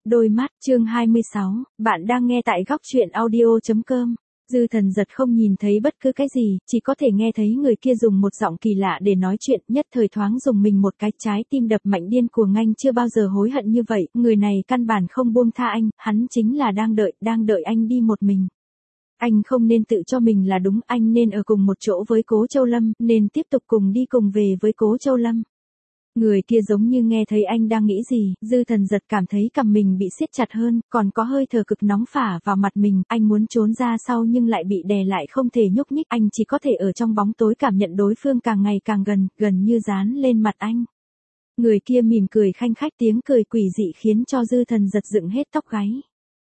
Đôi mắt, chương 26, bạn đang nghe tại góc truyện audio.com. Dư Thần Giật không nhìn thấy bất cứ cái gì, chỉ có thể nghe thấy người kia dùng một giọng kỳ lạ để nói chuyện, nhất thời thoáng dùng mình một cái, trái tim đập mạnh điên cuồng. Anh chưa bao giờ hối hận như vậy, người này căn bản không buông tha anh, hắn chính là đang đợi anh đi một mình. Anh không nên tự cho mình là đúng, anh nên ở cùng một chỗ với Cố Châu Lâm, nên tiếp tục cùng đi cùng về với Cố Châu Lâm. Người kia giống như nghe thấy anh đang nghĩ gì, Dư Thần Giật cảm thấy cằm mình bị siết chặt hơn, còn có hơi thở cực nóng phả vào mặt mình, anh muốn trốn ra sau nhưng lại bị đè lại không thể nhúc nhích, anh chỉ có thể ở trong bóng tối cảm nhận đối phương càng ngày càng gần như dán lên mặt anh. Người kia mỉm cười khanh khách, tiếng cười quỷ dị khiến cho Dư Thần Giật dựng hết tóc gáy.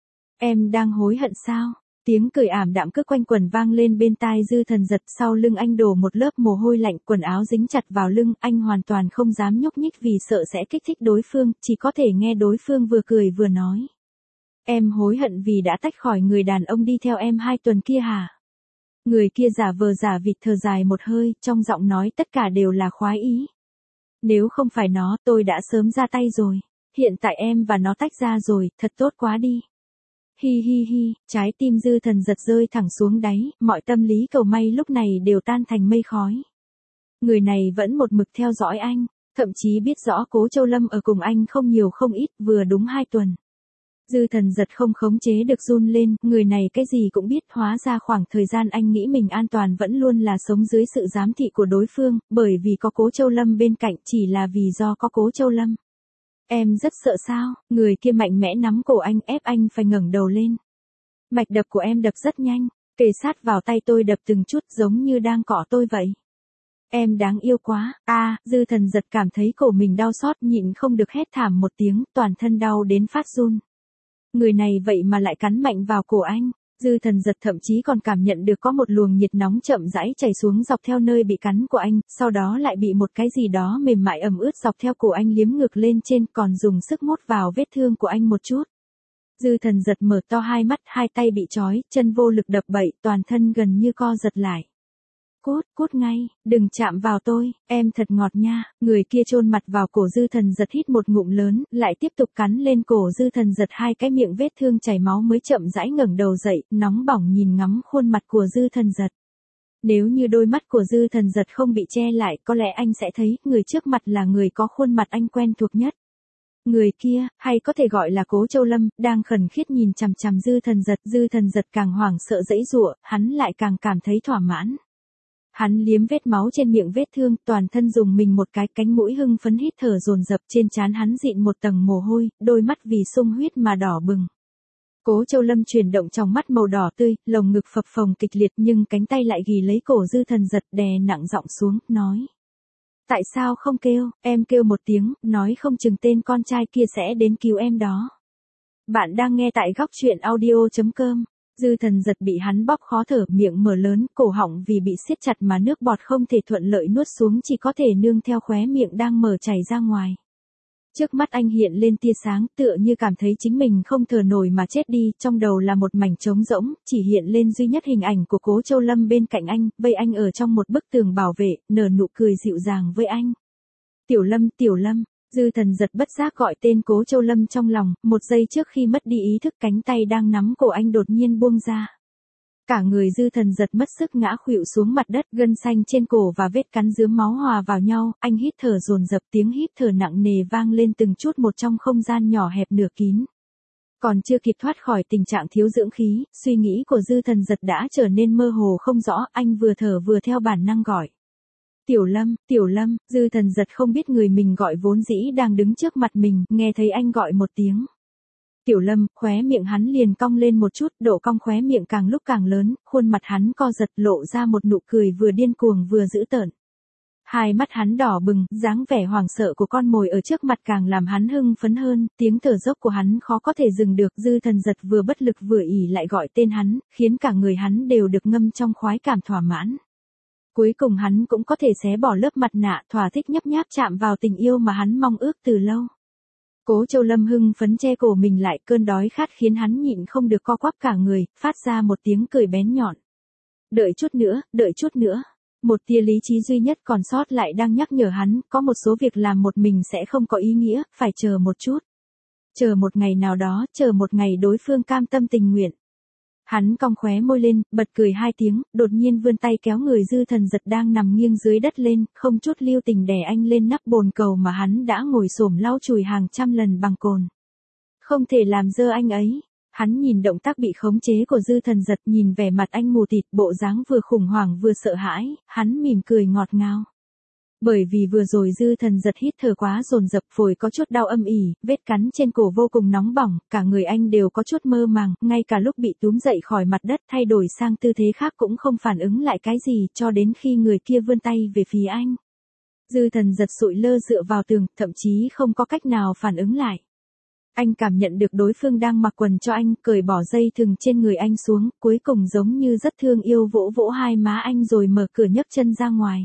Em đang hối hận sao? Tiếng cười ảm đạm cứ quanh quẩn vang lên bên tai Dư Thần Giật, sau lưng anh đổ một lớp mồ hôi lạnh, quần áo dính chặt vào lưng, anh hoàn toàn không dám nhúc nhích vì sợ sẽ kích thích đối phương, chỉ có thể nghe đối phương vừa cười vừa nói. Em hối hận vì đã tách khỏi người đàn ông đi theo em 2 tuần kia hả? Người kia giả vờ giả vịt thở dài một hơi, trong giọng nói tất cả đều là khoái ý. Nếu không phải nó, tôi đã sớm ra tay rồi. Hiện tại em và nó tách ra rồi, thật tốt quá đi. Hi hi hi, trái tim Dư Thần Giật rơi thẳng xuống đáy, mọi tâm lý cầu may lúc này đều tan thành mây khói. Người này vẫn một mực theo dõi anh, thậm chí biết rõ Cố Châu Lâm ở cùng anh không nhiều không ít, vừa đúng 2 tuần. Dư Thần Giật không khống chế được run lên, người này cái gì cũng biết, hóa ra khoảng thời gian anh nghĩ mình an toàn vẫn luôn là sống dưới sự giám thị của đối phương, bởi vì có Cố Châu Lâm bên cạnh, chỉ là vì do có Cố Châu Lâm. Em rất sợ sao? Người kia mạnh mẽ nắm cổ anh, ép anh phải ngẩng đầu lên. Mạch đập của em đập rất nhanh, kề sát vào tay tôi đập từng chút giống như đang cọ tôi vậy. Em đáng yêu quá. Dư Thần Giật cảm thấy cổ mình đau xót, nhịn không được hét thảm một tiếng, toàn thân đau đến phát run. Người này vậy mà lại cắn mạnh vào cổ anh. Dư Thần Giật thậm chí còn cảm nhận được có một luồng nhiệt nóng chậm rãi chảy xuống dọc theo nơi bị cắn của anh, sau đó lại bị một cái gì đó mềm mại ẩm ướt dọc theo cổ anh liếm ngược lên trên, còn dùng sức mút vào vết thương của anh một chút. Dư Thần Giật mở to hai mắt, hai tay bị trói, chân vô lực đập bậy, toàn thân gần như co giật lại. Cút ngay, đừng chạm vào tôi, em thật ngọt nha. Người kia chôn mặt vào cổ Dư Thần Giật, hít một ngụm lớn, lại tiếp tục cắn lên cổ Dư Thần Giật, hai cái miệng vết thương chảy máu mới chậm rãi ngẩng đầu dậy, nóng bỏng nhìn ngắm khuôn mặt của Dư Thần Giật. Nếu như đôi mắt của Dư Thần Giật không bị che lại, có lẽ anh sẽ thấy, người trước mặt là người có khuôn mặt anh quen thuộc nhất. Người kia, hay có thể gọi là Cố Châu Lâm, đang khẩn khiết nhìn chằm chằm Dư Thần Giật càng hoảng sợ giãy giụa, hắn lại càng cảm thấy thỏa mãn. Hắn liếm vết máu trên miệng vết thương, toàn thân dùng mình một cái, cánh mũi hưng phấn hít thở dồn dập, trên trán hắn dịn một tầng mồ hôi, đôi mắt vì sung huyết mà đỏ bừng. Cố Châu Lâm chuyển động trong mắt màu đỏ tươi, lồng ngực phập phồng kịch liệt, nhưng cánh tay lại ghì lấy cổ Dư Thần Giật, đè nặng giọng xuống, nói. Tại sao không kêu, em kêu một tiếng, nói không chừng tên con trai kia sẽ đến cứu em đó. Bạn đang nghe tại góc truyện audio.com. Dư Thần Giật bị hắn bóp khó thở, miệng mở lớn, cổ họng vì bị siết chặt mà nước bọt không thể thuận lợi nuốt xuống, chỉ có thể nương theo khóe miệng đang mở chảy ra ngoài. Trước mắt anh hiện lên tia sáng, tựa như cảm thấy chính mình không thở nổi mà chết đi, trong đầu là một mảnh trống rỗng, chỉ hiện lên duy nhất hình ảnh của Cố Châu Lâm bên cạnh anh, vây anh ở trong một bức tường bảo vệ, nở nụ cười dịu dàng với anh. Tiểu Lâm. Dư Thần Giật bất giác gọi tên Cố Châu Lâm trong lòng, một giây trước khi mất đi ý thức, cánh tay đang nắm cổ anh đột nhiên buông ra. Cả người Dư Thần Giật mất sức ngã khuỵu xuống mặt đất, gân xanh trên cổ và vết cắn rướm máu hòa vào nhau, anh hít thở dồn dập, tiếng hít thở nặng nề vang lên từng chút một trong không gian nhỏ hẹp nửa kín. Còn chưa kịp thoát khỏi tình trạng thiếu dưỡng khí, suy nghĩ của Dư Thần Giật đã trở nên mơ hồ không rõ, anh vừa thở vừa theo bản năng gọi. Tiểu Lâm, Dư Thần Giật không biết người mình gọi vốn dĩ đang đứng trước mặt mình, nghe thấy anh gọi một tiếng. Tiểu Lâm, khóe miệng hắn liền cong lên một chút, độ cong khóe miệng càng lúc càng lớn, khuôn mặt hắn co giật, lộ ra một nụ cười vừa điên cuồng vừa dữ tợn. Hai mắt hắn đỏ bừng, dáng vẻ hoảng sợ của con mồi ở trước mặt càng làm hắn hưng phấn hơn, tiếng thở dốc của hắn khó có thể dừng được, Dư Thần Giật vừa bất lực vừa ỉ lại gọi tên hắn, khiến cả người hắn đều được ngâm trong khoái cảm thỏa mãn. Cuối cùng hắn cũng có thể xé bỏ lớp mặt nạ, thỏa thích nhấp nháp chạm vào tình yêu mà hắn mong ước từ lâu. Cố Châu Lâm hưng phấn che cổ mình lại, cơn đói khát khiến hắn nhịn không được co quắp cả người, phát ra một tiếng cười bén nhọn. Đợi chút nữa. Một tia lý trí duy nhất còn sót lại đang nhắc nhở hắn, có một số việc làm một mình sẽ không có ý nghĩa, phải chờ một chút. Chờ một ngày nào đó, chờ một ngày đối phương cam tâm tình nguyện. Hắn cong khóe môi lên, bật cười hai tiếng, đột nhiên vươn tay kéo người Dư Thần Giật đang nằm nghiêng dưới đất lên, không chút lưu tình đè anh lên nắp bồn cầu mà hắn đã ngồi xổm lau chùi hàng trăm lần bằng cồn. Không thể làm dơ anh ấy. Hắn nhìn động tác bị khống chế của Dư Thần Giật, nhìn vẻ mặt anh mù tịt, bộ dáng vừa khủng hoảng vừa sợ hãi, hắn mỉm cười ngọt ngào. Bởi vì vừa rồi Dư Thần Giật hít thở quá dồn dập, phổi có chút đau âm ỉ, vết cắn trên cổ vô cùng nóng bỏng, cả người anh đều có chút mơ màng, ngay cả lúc bị túm dậy khỏi mặt đất thay đổi sang tư thế khác cũng không phản ứng lại cái gì, cho đến khi người kia vươn tay về phía anh. Dư Thần Giật sụi lơ dựa vào tường, thậm chí không có cách nào phản ứng lại. Anh cảm nhận được đối phương đang mặc quần cho anh, cởi bỏ dây thừng trên người anh xuống, cuối cùng giống như rất thương yêu vỗ vỗ hai má anh rồi mở cửa nhấc chân ra ngoài.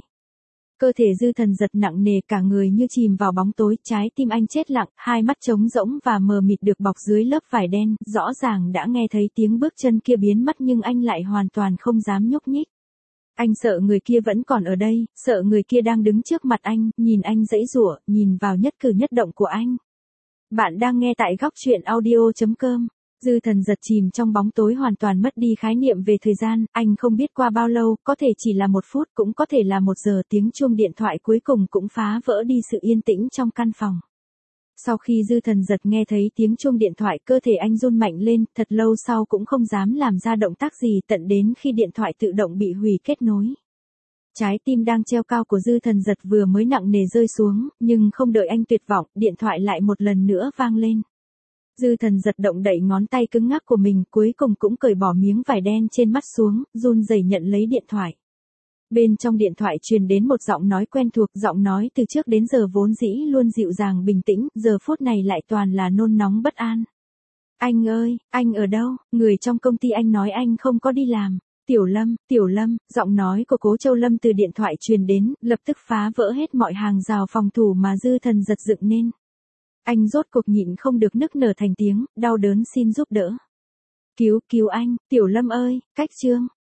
Cơ thể Dư Thần Giật nặng nề, cả người như chìm vào bóng tối, trái tim anh chết lặng, hai mắt trống rỗng và mờ mịt được bọc dưới lớp vải đen, rõ ràng đã nghe thấy tiếng bước chân kia biến mất nhưng anh lại hoàn toàn không dám nhúc nhích. Anh sợ người kia vẫn còn ở đây, sợ người kia đang đứng trước mặt anh, nhìn anh giãy giụa, nhìn vào nhất cử nhất động của anh. Bạn đang nghe tại Góc Chuyện Audio.com. Dư Thần Giật chìm trong bóng tối, hoàn toàn mất đi khái niệm về thời gian, anh không biết qua bao lâu, có thể chỉ là 1 phút, cũng có thể là 1 giờ. Tiếng chuông điện thoại cuối cùng cũng phá vỡ đi sự yên tĩnh trong căn phòng. Sau khi Dư Thần Giật nghe thấy tiếng chuông điện thoại, cơ thể anh run mạnh lên, thật lâu sau cũng không dám làm ra động tác gì, tận đến khi điện thoại tự động bị hủy kết nối. Trái tim đang treo cao của Dư Thần Giật vừa mới nặng nề rơi xuống, nhưng không đợi anh tuyệt vọng, điện thoại lại một lần nữa vang lên. Dư Thần Giật động đậy ngón tay cứng ngắc của mình, cuối cùng cũng cởi bỏ miếng vải đen trên mắt xuống, run rẩy nhận lấy điện thoại. Bên trong điện thoại truyền đến một giọng nói quen thuộc, giọng nói từ trước đến giờ vốn dĩ luôn dịu dàng bình tĩnh, giờ phút này lại toàn là nôn nóng bất an. Anh ơi, anh ở đâu? Người trong công ty anh nói anh không có đi làm. Tiểu Lâm, giọng nói của Cố Châu Lâm từ điện thoại truyền đến, lập tức phá vỡ hết mọi hàng rào phòng thủ mà Dư Thần Giật dựng nên. Anh rốt cuộc nhịn không được nức nở thành tiếng, đau đớn xin giúp đỡ. Cứu anh, Tiểu Lâm ơi, cách Trương,